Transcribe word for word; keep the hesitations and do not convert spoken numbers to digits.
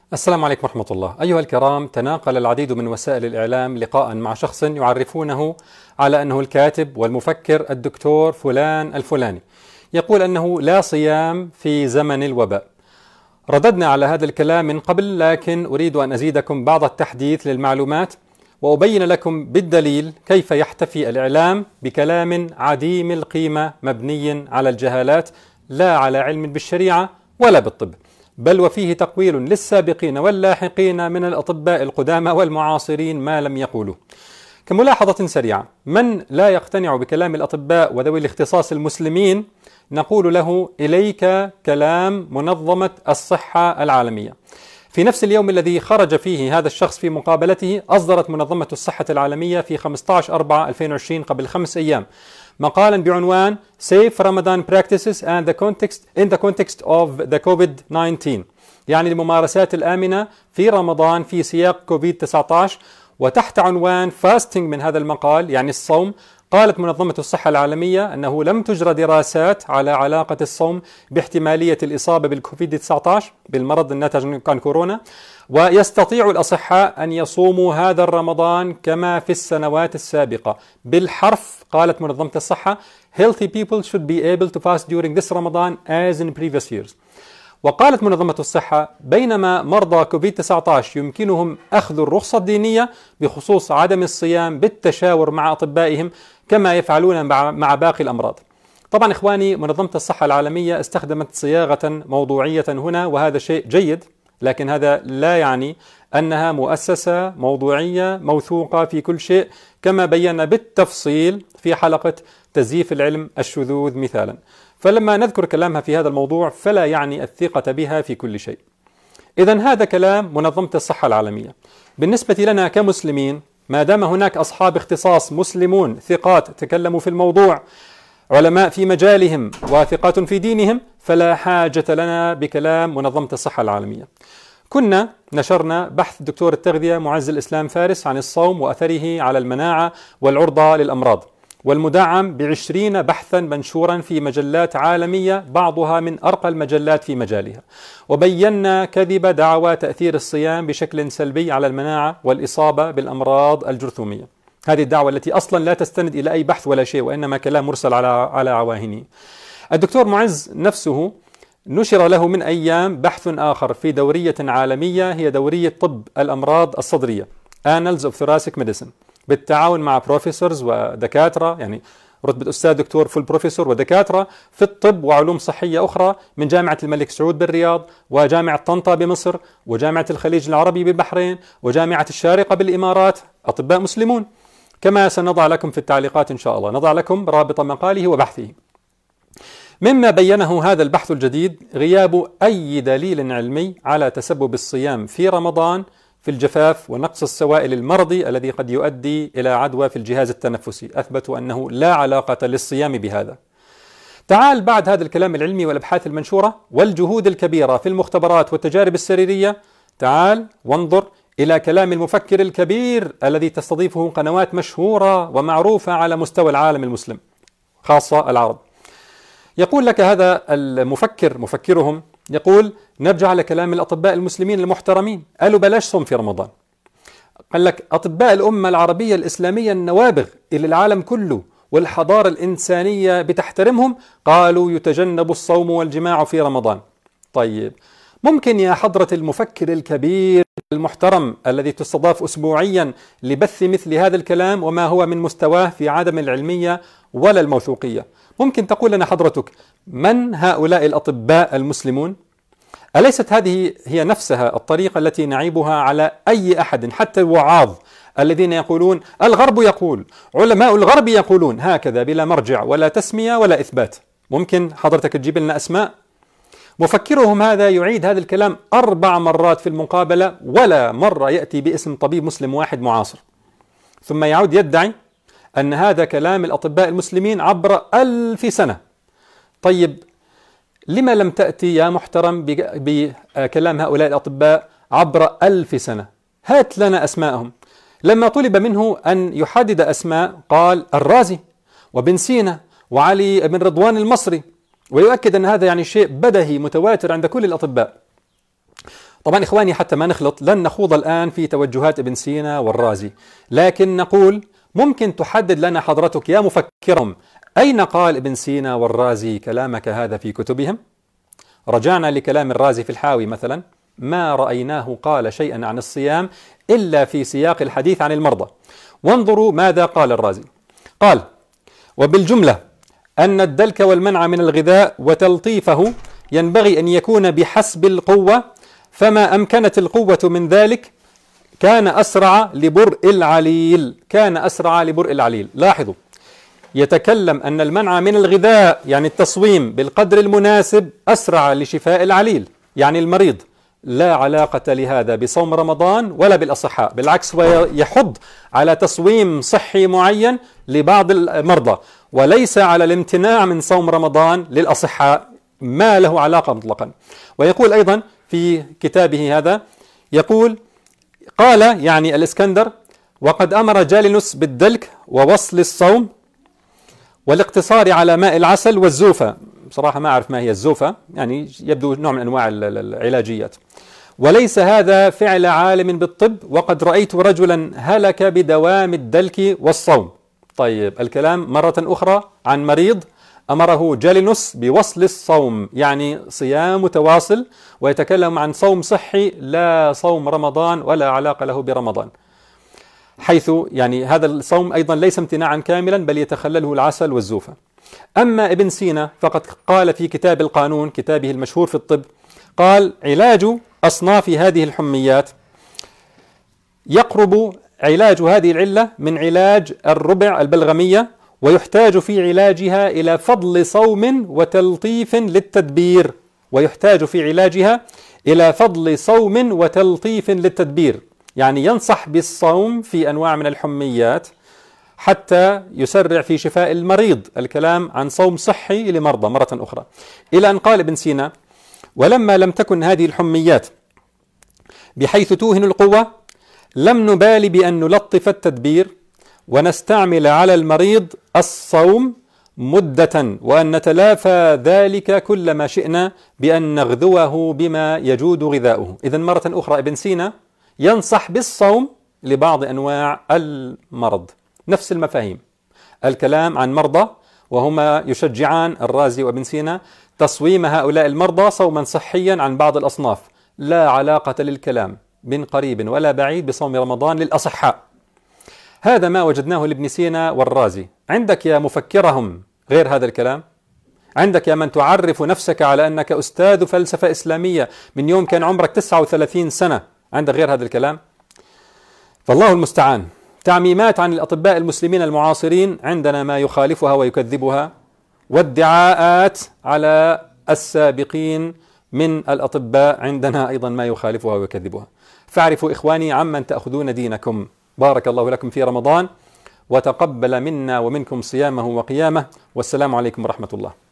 السلام عليكم ورحمة الله. أيها الكرام، تناقل العديد من وسائل الإعلام لقاء مع شخص يعرفونه على أنه الكاتب والمفكر الدكتور فلان الفلاني، يقول أنه لا صيام في زمن الوباء. رددنا على هذا الكلام من قبل، لكن أريد أن أزيدكم بعض التحديث للمعلومات وأبين لكم بالدليل كيف يحتفي الإعلام بكلام عديم القيمة مبني على الجهالات، لا على علم بالشريعة ولا بالطب، بل وفيه تقويل للسابقين واللاحقين من الأطباء القدامى والمعاصرين ما لم يقولوه. كملاحظة سريعة، من لا يقتنع بكلام الأطباء وذوي الاختصاص المسلمين نقول له: إليك كلام منظمة الصحة العالمية. في نفس اليوم الذي خرج فيه هذا الشخص في مقابلته، أصدرت منظمة الصحة العالمية في خمسة عشر أربعة ألفين وعشرين قبل خمس أيام مقالا بعنوان Safe Ramadan Practices and the Context in the Context of the كوفيد تسعة عشر، يعني الممارسات الآمنة في رمضان في سياق كوفيد تسعة عشر. وتحت عنوان Fasting من هذا المقال، يعني الصوم، قالت منظمة الصحة العالمية أنه لم تجرى دراسات على علاقة الصوم باحتمالية الإصابة بالكوفيد تسعة عشر بالمرض الناتج عن كورونا، ويستطيع الأصحاء أن يصوموا هذا الرمضان كما في السنوات السابقة. بالحرف قالت منظمة الصحة: Healthy people should be able to fast during this Ramadan as in previous years. وقالت منظمة الصحة: بينما مرضى كوفيد تسعة عشر يمكنهم أخذ الرخصة الدينية بخصوص عدم الصيام بالتشاور مع أطبائهم كما يفعلون مع باقي الأمراض. طبعا إخواني، منظمة الصحة العالمية استخدمت صياغة موضوعية هنا، وهذا شيء جيد، لكن هذا لا يعني أنها مؤسسة موضوعية موثوقة في كل شيء، كما بينا بالتفصيل في حلقة تزييف العلم الشذوذ مثالا. فلما نذكر كلامها في هذا الموضوع فلا يعني الثقة بها في كل شيء. إذن هذا كلام منظمة الصحة العالمية. بالنسبة لنا كمسلمين، ما دام هناك أصحاب اختصاص مسلمون ثقات تكلموا في الموضوع، علماء في مجالهم وثقات في دينهم، فلا حاجة لنا بكلام منظمة الصحة العالمية. كنا نشرنا بحث دكتور التغذية معز الإسلام فارس عن الصوم وأثره على المناعة والعرضة للأمراض، والمدعم بعشرين بحثا منشورا في مجلات عالمية، بعضها من أرقى المجلات في مجالها، وبينا كذب دعوى تأثير الصيام بشكل سلبي على المناعة والإصابة بالأمراض الجرثومية. هذه الدعوة التي أصلا لا تستند إلى أي بحث ولا شيء، وإنما كلام مرسل على على عواهنه. الدكتور معز نفسه نشر له من أيام بحث آخر في دورية عالمية، هي دورية طب الأمراض الصدرية Annals of Thoracic Medicine، بالتعاون مع بروفيسورز ودكاترة، يعني رتبة أستاذ دكتور فول بروفيسور ودكاترة في الطب وعلوم صحية أخرى من جامعة الملك سعود بالرياض، وجامعة طنطا بمصر، وجامعة الخليج العربي بالبحرين، وجامعة الشارقة بالإمارات، أطباء مسلمون، كما سنضع لكم في التعليقات إن شاء الله، نضع لكم رابط مقاله وبحثه. مما بينه هذا البحث الجديد غياب أي دليل علمي على تسبب الصيام في رمضان في الجفاف ونقص السوائل المرضي الذي قد يؤدي إلى عدوى في الجهاز التنفسي. أثبتوا أنه لا علاقة للصيام بهذا. تعال بعد هذا الكلام العلمي والأبحاث المنشورة والجهود الكبيرة في المختبرات والتجارب السريرية، تعال وانظر إلى كلام المفكر الكبير الذي تستضيفه قنوات مشهورة ومعروفة على مستوى العالم المسلم، خاصة العرب. يقول لك هذا المفكر، مفكرهم، يقول: نرجع لكلام الأطباء المسلمين المحترمين، قالوا بلاش صوم في رمضان. قال لك أطباء الأمة العربية الإسلامية النوابغ إلى العالم كله والحضارة الإنسانية بتحترمهم، قالوا يتجنب الصوم والجماع في رمضان. طيب، ممكن يا حضرة المفكر الكبير المحترم الذي تستضاف أسبوعيا لبث مثل هذا الكلام وما هو من مستواه في عدم العلمية ولا الموثوقية، ممكن تقول لنا حضرتك من هؤلاء الأطباء المسلمون؟ أليست هذه هي نفسها الطريقة التي نعيبها على أي أحد، حتى الوعاظ الذين يقولون الغرب يقول، علماء الغرب يقولون، هكذا بلا مرجع ولا تسمية ولا إثبات؟ ممكن حضرتك تجيب لنا أسماء؟ مفكرهم هذا يعيد هذا الكلام أربع مرات في المقابلة، ولا مرة يأتي باسم طبيب مسلم واحد معاصر، ثم يعود يدعي أن هذا كلام الأطباء المسلمين عبر ألف سنة. طيب، لما لم تأتي يا محترم بكلام هؤلاء الأطباء عبر ألف سنة؟ هات لنا أسماءهم. لما طلب منه أن يحدد أسماء قال الرازي وابن سينا وعلي بن رضوان المصري، ويؤكد أن هذا يعني شيء بدهي متواتر عند كل الأطباء. طبعا إخواني حتى ما نخلط لن نخوض الآن في توجهات ابن سينا والرازي، لكن نقول ممكن تحدد لنا حضرتك يا مفكرهم أين قال ابن سينا والرازي كلامك هذا في كتبهم؟ رجعنا لكلام الرازي في الحاوي مثلا، ما رأيناه قال شيئا عن الصيام إلا في سياق الحديث عن المرضى. وانظروا ماذا قال الرازي، قال: وبالجملة أن الدلك والمنع من الغذاء وتلطيفه ينبغي أن يكون بحسب القوة، فما أمكنت القوة من ذلك كان أسرع لبرء العليل، كان أسرع لبرء العليل. لاحظوا، يتكلم أن المنع من الغذاء يعني التصويم بالقدر المناسب أسرع لشفاء العليل يعني المريض. لا علاقة لهذا بصوم رمضان ولا بالأصحاء، بالعكس هو يحض على تصويم صحي معين لبعض المرضى، وليس على الامتناع من صوم رمضان للأصحاء، ما له علاقة مطلقا. ويقول أيضا في كتابه هذا، يقول: قال يعني الإسكندر: وقد أمر جالينوس بالدلك ووصل الصوم والاقتصار على ماء العسل والزوفة. بصراحة ما أعرف ما هي الزوفة، يعني يبدو نوع من أنواع العلاجيات. وليس هذا فعل عالم بالطب، وقد رأيت رجلا هلك بدوام الدلك والصوم. طيب الكلام مرة أخرى عن مريض أمره جالينوس بوصل الصوم، يعني صيام متواصل، ويتكلم عن صوم صحي لا صوم رمضان ولا علاقة له برمضان، حيث يعني هذا الصوم أيضا ليس امتناعا كاملا بل يتخلله العسل والزوفة. أما ابن سينا فقد قال في كتاب القانون، كتابه المشهور في الطب، قال: علاج أصناف هذه الحميات يقرب علاج هذه العلة من علاج الربع البلغمية، ويحتاج في علاجها إلى فضل صوم وتلطيف للتدبير ويحتاج في علاجها إلى فضل صوم وتلطيف للتدبير يعني ينصح بالصوم في أنواع من الحميات حتى يسرع في شفاء المريض. الكلام عن صوم صحي لمرضى مرة أخرى. إلى أن قال ابن سينا: ولما لم تكن هذه الحميات بحيث توهن القوة لم نبالي بأن نلطف التدبير ونستعمل على المريض الصوم مدة، وأن نتلافى ذلك كلما شئنا بأن نغذوه بما يجود غذاؤه. إذن مرة أخرى ابن سينا ينصح بالصوم لبعض أنواع المرض، نفس المفاهيم، الكلام عن مرضى، وهما يشجعان الرازي وابن سينا تصويم هؤلاء المرضى صوما صحيا عن بعض الأصناف، لا علاقة للكلام من قريب ولا بعيد بصوم رمضان للأصحاء. هذا ما وجدناه لابن سينا والرازي. عندك يا مفكرهم غير هذا الكلام؟ عندك يا من تعرف نفسك على أنك أستاذ فلسفة إسلامية من يوم كان عمرك تسعة وثلاثين سنة، عندك غير هذا الكلام؟ فالله المستعان. تعميمات عن الأطباء المسلمين المعاصرين عندنا ما يخالفها ويكذبها، وادعاءات على السابقين من الأطباء عندنا أيضا ما يخالفها ويكذبها. فاعرفوا إخواني عمن تأخذون دينكم. بارك الله لكم في رمضان، وتقبل منا ومنكم صيامه وقيامه، والسلام عليكم ورحمة الله.